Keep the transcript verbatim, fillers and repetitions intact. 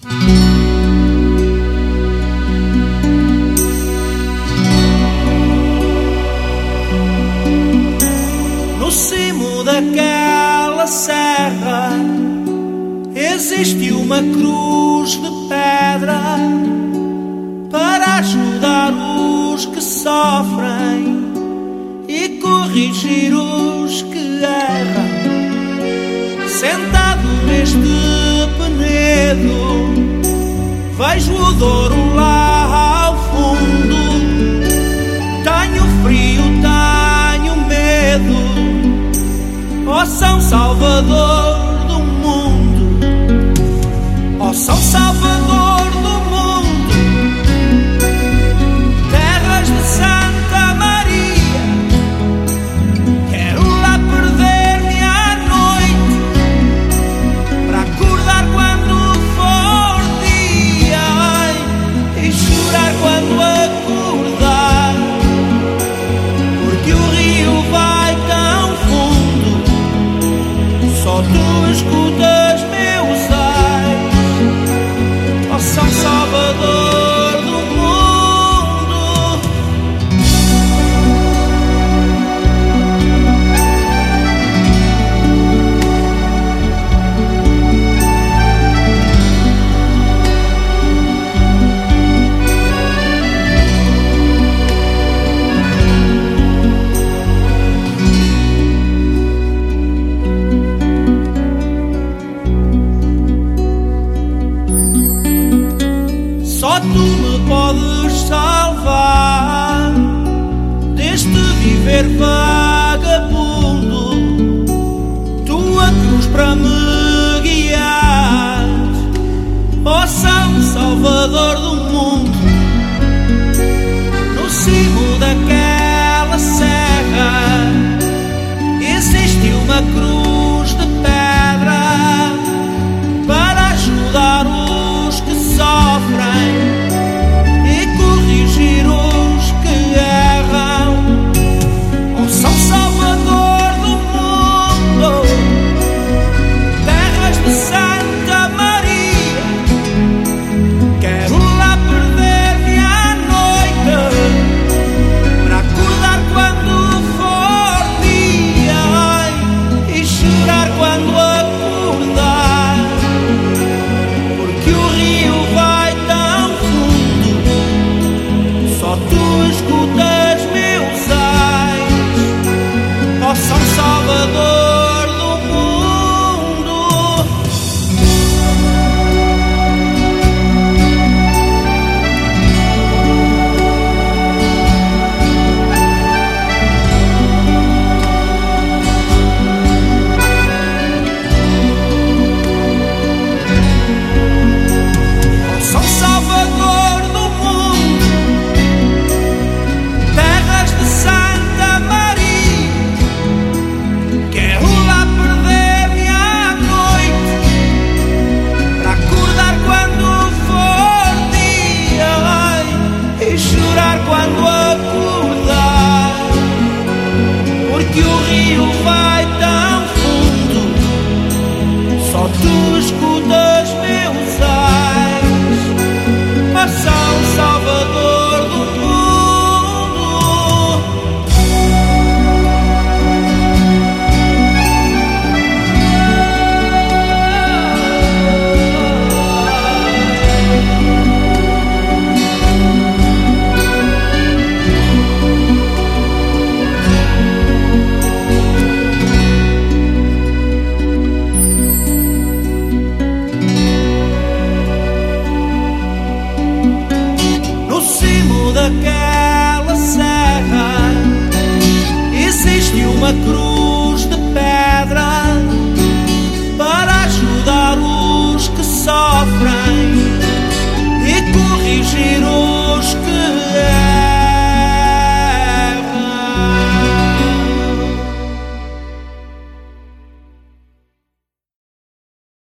No cimo daquela serra existe uma cruz de pedra para ajudar os que sofrem e corrigir os que erram. Sentado neste penedo, vejo o Douro lá ao fundo. Tenho frio, tenho medo, ó São Salvador do mundo, ó São Salvador do mundo, terras de Santa Maria. Quero lá perder-me à noite, para acordar quando for dia, ai, e chorar quando acordar, porque o rio vai tão fundo, só tu escutas meus ais, ó São Salvador do mundo. Só tu me podes salvar deste viver vagabundo, tua cruz para me